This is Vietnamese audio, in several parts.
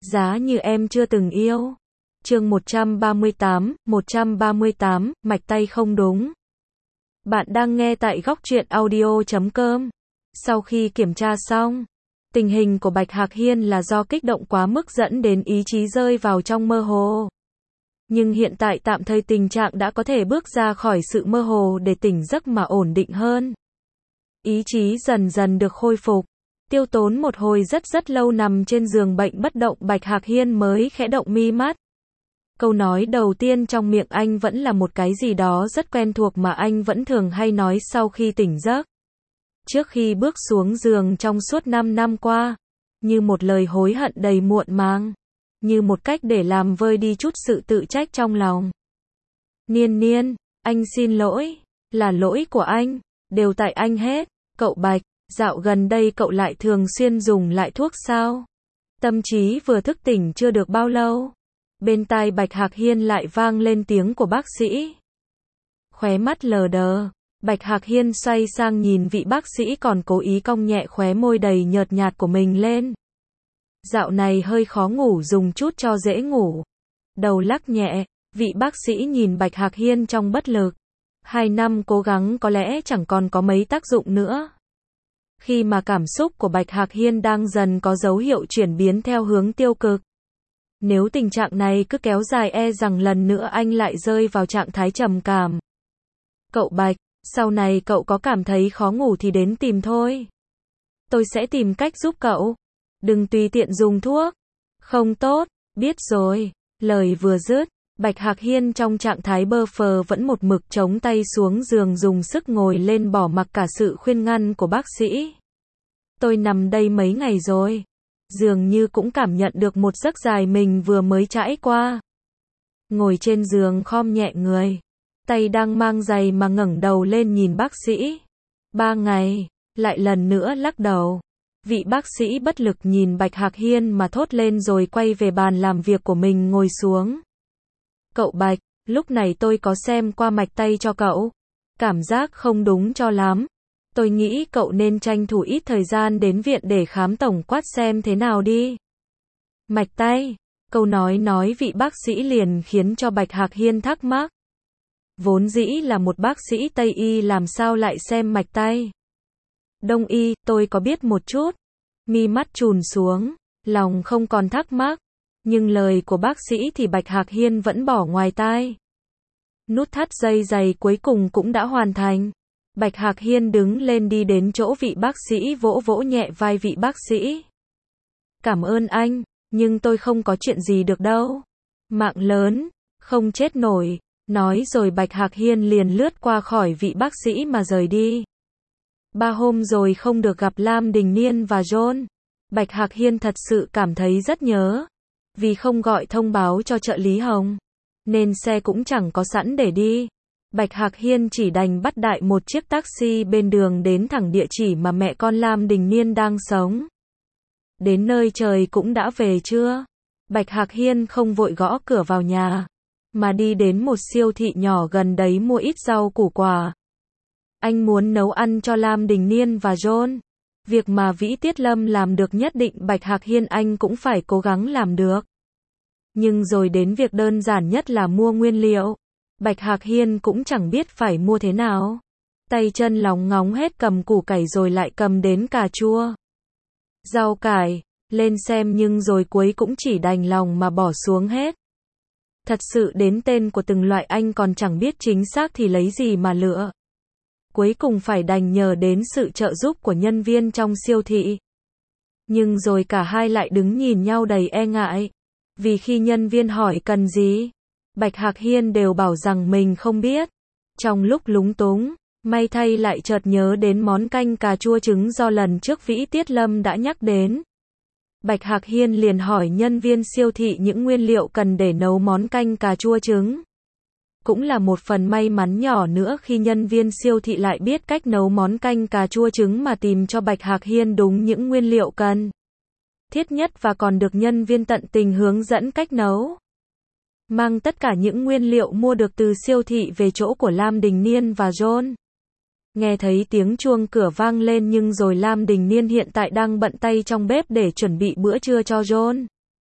Giá như em chưa từng yêu. Chương 138, mạch tay không đúng. Bạn đang nghe tại góc truyện audio.com. Sau khi kiểm tra xong, tình hình của Bạch Hạc Hiên là do kích động quá mức dẫn đến ý chí rơi vào trong mơ hồ. Nhưng hiện tại tạm thời tình trạng đã có thể bước ra khỏi sự mơ hồ để tỉnh giấc mà ổn định hơn. Ý chí dần dần được khôi phục. Tiêu tốn một hồi rất lâu nằm trên giường bệnh bất động, Bạch Hạc Hiên mới khẽ động mi mắt. Câu nói đầu tiên trong miệng anh vẫn là một cái gì đó rất quen thuộc mà anh vẫn thường hay nói sau khi tỉnh giấc. Trước khi bước xuống giường trong suốt 5 năm qua, như một lời hối hận đầy muộn màng, như một cách để làm vơi đi chút sự tự trách trong lòng. Niên, anh xin lỗi, là lỗi của anh, đều tại anh hết. Cậu Bạch, dạo gần đây cậu lại thường xuyên dùng lại thuốc sao? Tâm trí vừa thức tỉnh chưa được bao lâu. Bên tai Bạch Hạc Hiên lại vang lên tiếng của bác sĩ. Khóe mắt lờ đờ, Bạch Hạc Hiên xoay sang nhìn vị bác sĩ còn cố ý cong nhẹ khóe môi đầy nhợt nhạt của mình lên. Dạo này hơi khó ngủ, dùng chút cho dễ ngủ. Đầu lắc nhẹ, vị bác sĩ nhìn Bạch Hạc Hiên trong bất lực. 2 năm cố gắng có lẽ chẳng còn có mấy tác dụng nữa. Khi mà cảm xúc của Bạch Hạc Hiên đang dần có dấu hiệu chuyển biến theo hướng tiêu cực. Nếu tình trạng này cứ kéo dài e rằng lần nữa anh lại rơi vào trạng thái trầm cảm. Cậu Bạch, sau này cậu có cảm thấy khó ngủ thì đến tìm thôi. Tôi sẽ tìm cách giúp cậu. Đừng tùy tiện dùng thuốc. Không tốt, biết rồi. Lời vừa dứt, Bạch Hạc Hiên trong trạng thái bơ phờ vẫn một mực chống tay xuống giường dùng sức ngồi lên bỏ mặc cả sự khuyên ngăn của bác sĩ. Tôi nằm đây mấy ngày rồi. Dường như cũng cảm nhận được một giấc dài mình vừa mới trải qua. Ngồi trên giường khom nhẹ người. Tay đang mang giày mà ngẩng đầu lên nhìn bác sĩ. 3 ngày, lại lần nữa lắc đầu. Vị bác sĩ bất lực nhìn Bạch Hạc Hiên mà thốt lên rồi quay về bàn làm việc của mình ngồi xuống. Cậu Bạch, lúc này tôi có xem qua mạch tay cho cậu. Cảm giác không đúng cho lắm. Tôi nghĩ cậu nên tranh thủ ít thời gian đến viện để khám tổng quát xem thế nào đi. Mạch tay, câu nói vị bác sĩ liền khiến cho Bạch Hạc Hiên thắc mắc. Vốn dĩ là một bác sĩ Tây y làm sao lại xem mạch tay. Đông y, tôi có biết một chút. Mi mắt chùn xuống, lòng không còn thắc mắc. Nhưng lời của bác sĩ thì Bạch Hạc Hiên vẫn bỏ ngoài tai. Nút thắt dây giày cuối cùng cũng đã hoàn thành. Bạch Hạc Hiên đứng lên đi đến chỗ vị bác sĩ, vỗ vỗ nhẹ vai vị bác sĩ. Cảm ơn anh, nhưng tôi không có chuyện gì được đâu. Mạng lớn, không chết nổi. Nói rồi Bạch Hạc Hiên liền lướt qua khỏi vị bác sĩ mà rời đi. 3 hôm rồi không được gặp Lam Đình Niên và John. Bạch Hạc Hiên thật sự cảm thấy rất nhớ. Vì không gọi thông báo cho trợ lý Hồng, nên xe cũng chẳng có sẵn để đi. Bạch Hạc Hiên chỉ đành bắt đại một chiếc taxi bên đường đến thẳng địa chỉ mà mẹ con Lam Đình Niên đang sống. Đến nơi trời cũng đã về trưa. Bạch Hạc Hiên không vội gõ cửa vào nhà, mà đi đến một siêu thị nhỏ gần đấy mua ít rau củ quả. Anh muốn nấu ăn cho Lam Đình Niên và John. Việc mà Vĩ Tiết Lâm làm được nhất định Bạch Hạc Hiên anh cũng phải cố gắng làm được. Nhưng rồi đến việc đơn giản nhất là mua nguyên liệu. Bạch Hạc Hiên cũng chẳng biết phải mua thế nào. Tay chân lóng ngóng hết cầm củ cải rồi lại cầm đến cà chua, rau cải, lên xem nhưng rồi cuối cũng chỉ đành lòng mà bỏ xuống hết. Thật sự đến tên của từng loại anh còn chẳng biết chính xác thì lấy gì mà lựa. Cuối cùng phải đành nhờ đến sự trợ giúp của nhân viên trong siêu thị. Nhưng rồi cả hai lại đứng nhìn nhau đầy e ngại. Vì khi nhân viên hỏi cần gì, Bạch Hạc Hiên đều bảo rằng mình không biết. Trong lúc lúng túng, may thay lại chợt nhớ đến món canh cà chua trứng do lần trước Vĩ Tiết Lâm đã nhắc đến. Bạch Hạc Hiên liền hỏi nhân viên siêu thị những nguyên liệu cần để nấu món canh cà chua trứng. Cũng là một phần may mắn nhỏ nữa khi nhân viên siêu thị lại biết cách nấu món canh cà chua trứng mà tìm cho Bạch Hạc Hiên đúng những nguyên liệu cần thiết nhất và còn được nhân viên tận tình hướng dẫn cách nấu. Mang tất cả những nguyên liệu mua được từ siêu thị về chỗ của Lam Đình Niên và John. Nghe thấy tiếng chuông cửa vang lên nhưng rồi Lam Đình Niên hiện tại đang bận tay trong bếp để chuẩn bị bữa trưa cho John.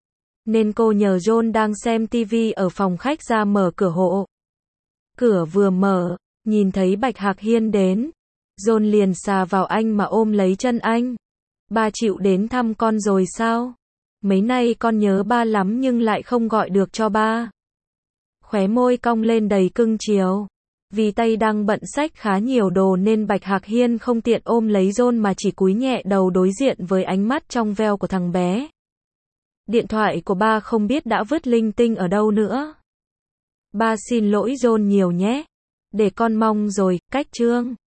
nên cô nhờ John đang xem TV ở phòng khách ra mở cửa hộ. Cửa vừa mở, nhìn thấy Bạch Hạc Hiên đến, John liền xà vào anh mà ôm lấy chân anh. Ba chịu đến thăm con rồi sao? Mấy nay con nhớ ba lắm nhưng lại không gọi được cho ba. Khóe môi cong lên đầy cưng chiều. Vì tay đang bận xách khá nhiều đồ nên Bạch Hạc Hiên không tiện ôm lấy John mà chỉ cúi nhẹ đầu đối diện với ánh mắt trong veo của thằng bé. Điện thoại của ba không biết đã vứt linh tinh ở đâu nữa. Ba xin lỗi John nhiều nhé. Để con mong rồi, cách Trương.